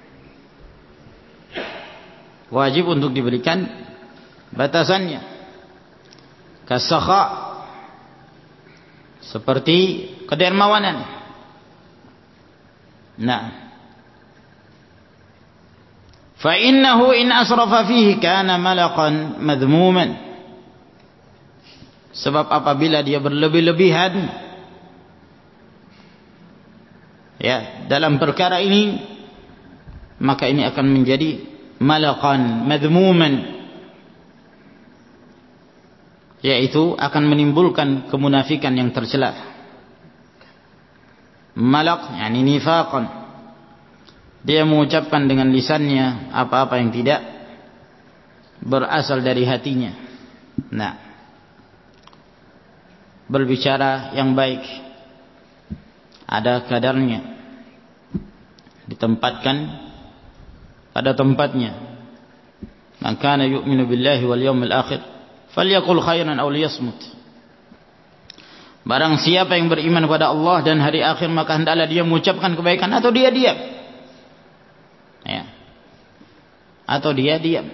Wajib untuk diberikan batasannya. Kasakha, seperti kedermawanan. Nah, fa innahu in asrafa fihi kana malaqan madhmuman. Sebab apabila dia berlebih-lebihan ya dalam perkara ini, maka ini akan menjadi malaqan madhmuman, yaitu akan menimbulkan kemunafikan yang tercela. Malaq yakni nifaqan, dia mengucapkan dengan lisannya apa-apa yang tidak berasal dari hatinya. Nah, berbicara yang baik ada kadarnya, ditempatkan pada tempatnya. Man kana yu'minu billahi wal yawmil akhir falyaqul khairan aw liyasmut. Barang siapa yang beriman kepada Allah dan hari akhir, maka hendaklah dia mengucapkan kebaikan atau dia diam. Ya. Atau dia diam.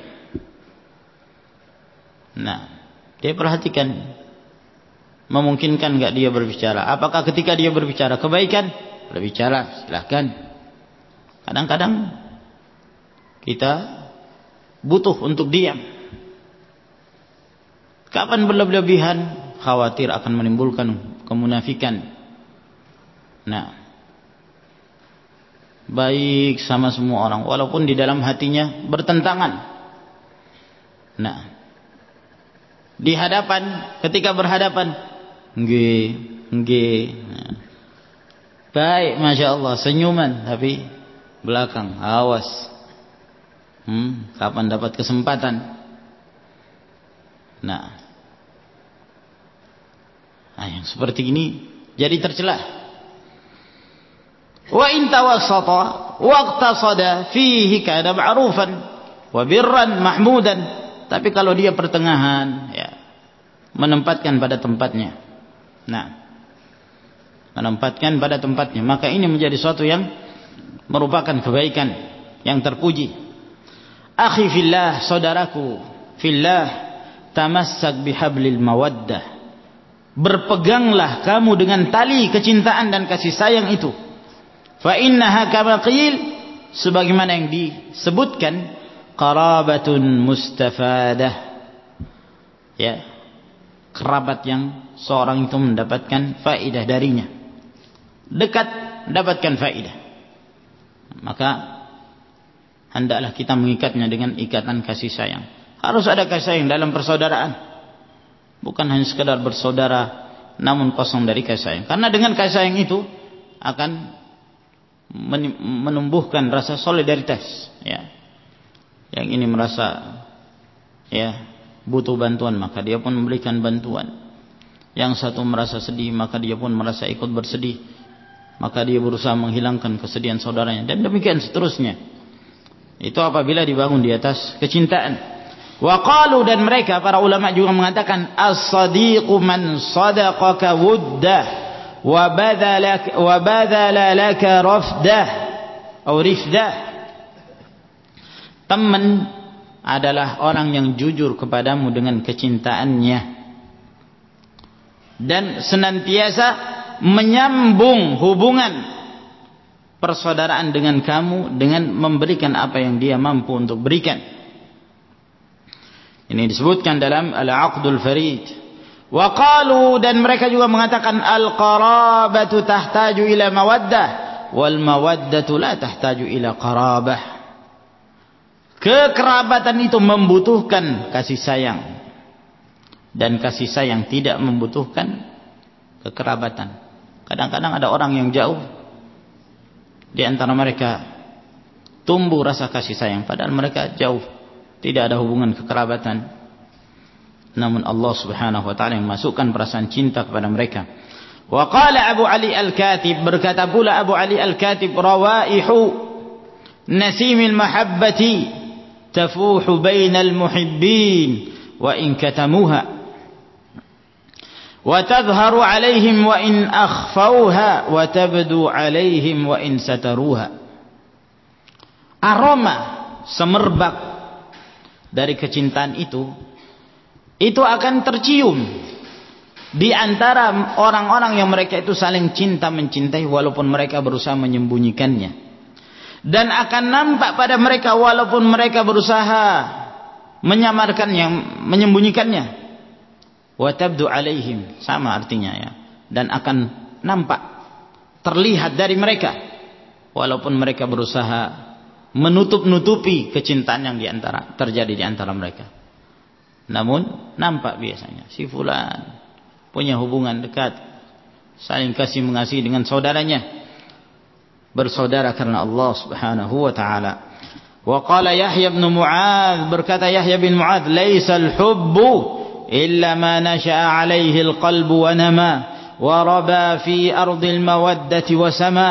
Nah, dia perhatikan, memungkinkan enggak dia berbicara. Apakah ketika dia berbicara kebaikan, berbicara, silahkan. Kadang-kadang kita butuh untuk diam. Kapan berlebihan, khawatir akan menimbulkan kemunafikan. Nah, baik sama semua orang walaupun di dalam hatinya bertentangan. Nah, di hadapan, ketika berhadapan, nggih, nggih. Nah, baik, masya Allah, senyuman, tapi belakang, awas. Hmm, kapan dapat kesempatan? Nah, nah yang seperti ini jadi tercela. Wa in tawassata waqtasada fihi kana ma'rufan wa birran mahmudan. Tapi kalau dia pertengahan, ya, menempatkan pada tempatnya. Nah, menempatkan pada tempatnya, maka ini menjadi suatu yang merupakan kebaikan yang terpuji. Akhi fillah, saudaraku fillah, tamassak bihablil mawaddah. Berpeganglah kamu dengan tali kecintaan dan kasih sayang itu. Fa innaha kama qil, sebagaimana yang disebutkan, qarabatun mustafadah. Ya, kerabat yang seorang itu mendapatkan faidah darinya. Dekat mendapatkan faidah. Maka hendaklah kita mengikatnya dengan ikatan kasih sayang. Harus ada kasih sayang dalam persaudaraan. Bukan hanya sekadar bersaudara namun kosong dari kasih sayang. Karena dengan kasih sayang itu akan menumbuhkan rasa solidaritas, ya. Yang ini merasa ya butuh bantuan, maka dia pun memberikan bantuan. Yang satu merasa sedih, maka dia pun merasa ikut bersedih. Maka dia berusaha menghilangkan kesedihan saudaranya, dan demikian seterusnya. Itu apabila dibangun di atas kecintaan. Wa qalu, dan mereka para ulama juga mengatakan, as-sadiqu man sadaqaka wuddah wa badala wa badala laka rafdah atau rifdah. Teman adalah orang yang jujur kepadamu dengan kecintaannya dan senantiasa menyambung hubungan persaudaraan dengan kamu dengan memberikan apa yang dia mampu untuk berikan. Ini disebutkan dalam Al-Aqdul Farid. Wa qalu, dan mereka juga mengatakan, al-qarabatu tahtaju ila mawaddah wal mawaddatu la tahtaju ila qarabah. Kekerabatan itu membutuhkan kasih sayang, dan kasih sayang tidak membutuhkan kekerabatan. Kadang-kadang ada orang yang jauh, di antara mereka tumbuh rasa kasih sayang, padahal mereka jauh, tidak ada hubungan kekerabatan. Namun Allah Subhanahu wa taala yang masukkan perasaan cinta kepada mereka. Wa qala Abu Ali Al-Katib, berkata pula Abu Ali Al-Katib, rawaihu nasimil mahabbati tafuhu bainal muhibbin wa in katamuha wa tadhharu 'alaihim wa in akhfauha wa tabdu 'alaihim wa in sataruha. Aroma semerbak dari kecintaan itu itu akan tercium di antara orang-orang yang mereka itu saling cinta mencintai walaupun mereka berusaha menyembunyikannya, dan akan nampak pada mereka walaupun mereka berusaha menyamarkannya, menyembunyikannya. Wa tabdu alaihim, sama artinya ya, dan akan nampak, terlihat dari mereka walaupun mereka berusaha menutup-nutupi kecintaan yang diantara terjadi di antara mereka. Namun nampak biasanya si fulan punya hubungan dekat, saling kasih mengasihi dengan saudaranya, bersaudara karena Allah Subhanahu wa taala. Wa qala Yahya bin Mu'adz, berkata Yahya bin Mu'adz, laisal hubbu illa ma nasha'a 'alaihi al-qalbu wa nama wa raba fi ardil mawaddati wa sama.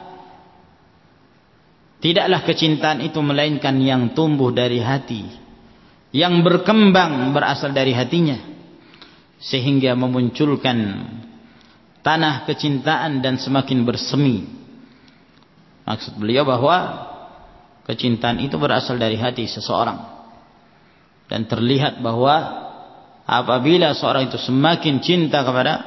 Tidaklah kecintaan itu melainkan yang tumbuh dari hati, yang berkembang berasal dari hatinya, sehingga memunculkan tanah kecintaan dan semakin bersemi. Maksud beliau bahwa kecintaan itu berasal dari hati seseorang, dan terlihat bahwa apabila seorang itu semakin cinta kepada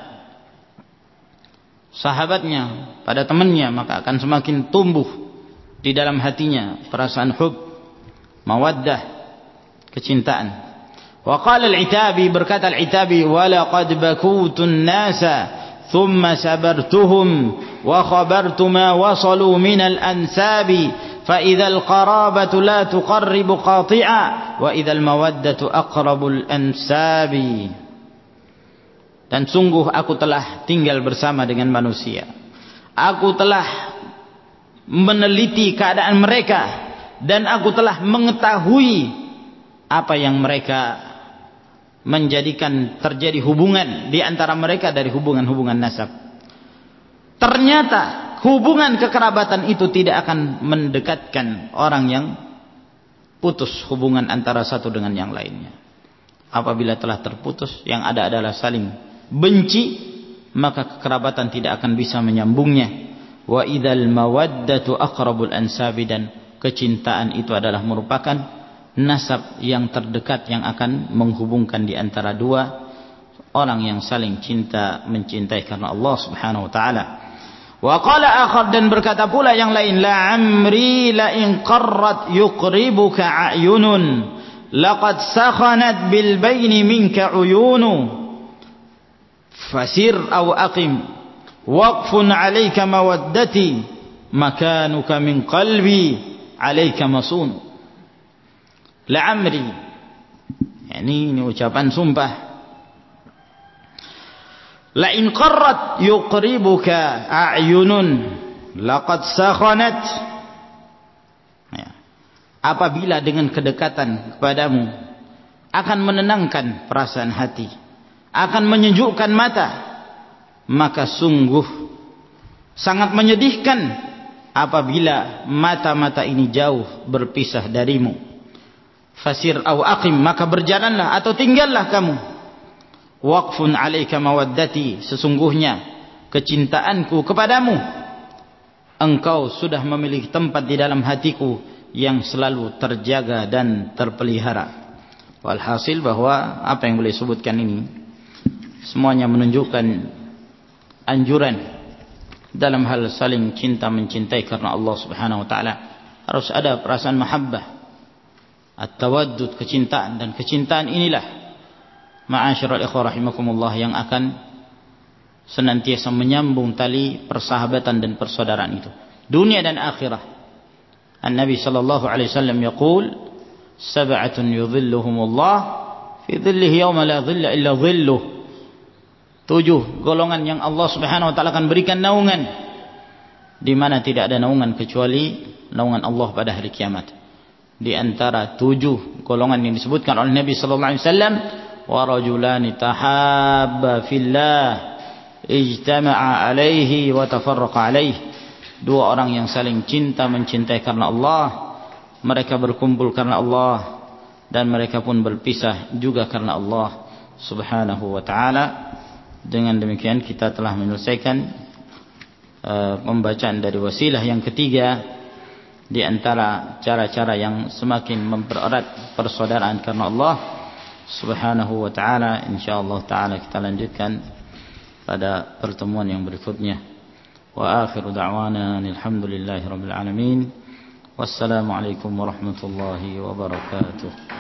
sahabatnya, pada temannya, maka akan semakin tumbuh di dalam hatinya perasaan hub, mawaddah, kecintaan. Wa qala al-Itabi, berkata al-Itabi, wa laqad bakutun nasa thumma sabartuhum wa khabartu ma wasalu min al-ansabi fa idza al-qarabatu la tuqarribu qati'a wa idza al-mawaddatu aqrabul ansabi. Dan sungguh aku telah tinggal bersama dengan manusia, aku telah meneliti keadaan mereka, dan aku telah mengetahui apa yang mereka menjadikan terjadi hubungan di antara mereka dari hubungan-hubungan nasab. Ternyata hubungan kekerabatan itu tidak akan mendekatkan orang yang putus hubungan antara satu dengan yang lainnya. Apabila telah terputus, yang ada adalah saling benci, maka kekerabatan tidak akan bisa menyambungnya. Wa idzal mawaddatu aqrabul ansabi, dan kecintaan itu adalah merupakan nasab yang terdekat yang akan menghubungkan di antara dua orang yang saling cinta mencintai karena Allah Subhanahu wa taala. Wa qala akhar, dan berkata pula yang lain, la amri la in qarrat yuqribuka a'yunun laqad sakhanat bil baini minka uyunu fasir aw aqim waqfun 'alayka mawaddati makanuka min qalbi 'alayka masun. La'amri, ini, ini ucapan sumpah. La in qarrat yuqribuka a'yunun laqad sakhanat, ya, apabila dengan kedekatan kepadamu akan menenangkan perasaan hati, akan menyejukkan mata, maka sungguh sangat menyedihkan apabila mata-mata ini jauh berpisah darimu. Fasir au aqim, maka berjalanlah atau tinggallah kamu. Waqfun 'alaika mawaddati, sesungguhnya kecintaanku kepadamu, engkau sudah memiliki tempat di dalam hatiku yang selalu terjaga dan terpelihara. Walhasil bahwa apa yang boleh sebutkan ini semuanya menunjukkan anjuran dalam hal saling cinta mencintai karena Allah Subhanahu wa taala. Harus ada perasaan mahabbah, at-tawaddud, kecintaan, dan kecintaan inilah ma'asyiral ikhwah rahimakumullah yang akan senantiasa menyambung tali persahabatan dan persaudaraan itu dunia dan akhirah. An-Nabi sallallahu alaihi wasallam yaqul sab'atun yudhilluhumullah fi dhillihi yawma la dhilla illa dhilluh. Tujuh golongan yang Allah Subhanahu wa taala akan berikan naungan di mana tidak ada naungan kecuali naungan Allah pada hari kiamat. Di antara tujuh golongan yang disebutkan oleh Nabi sallallahu alaihi wasallam, wa rajulani tahabba fillah ijtama'a alaihi wa tafarraqa alaihi, dua orang yang saling cinta mencintai karena Allah, mereka berkumpul karena Allah dan mereka pun berpisah juga karena Allah Subhanahu wa taala. Dengan demikian kita telah menyelesaikan uh, pembacaan dari wasilah yang ketiga di antara cara-cara yang semakin mempererat persaudaraan karena Allah Subhanahu wa taala. Insyaallah taala kita lanjutkan pada pertemuan yang berikutnya. Wa akhiru da'wana alhamdulillahi rabbil alamin. Wassalamualaikum warahmatullahi wabarakatuh.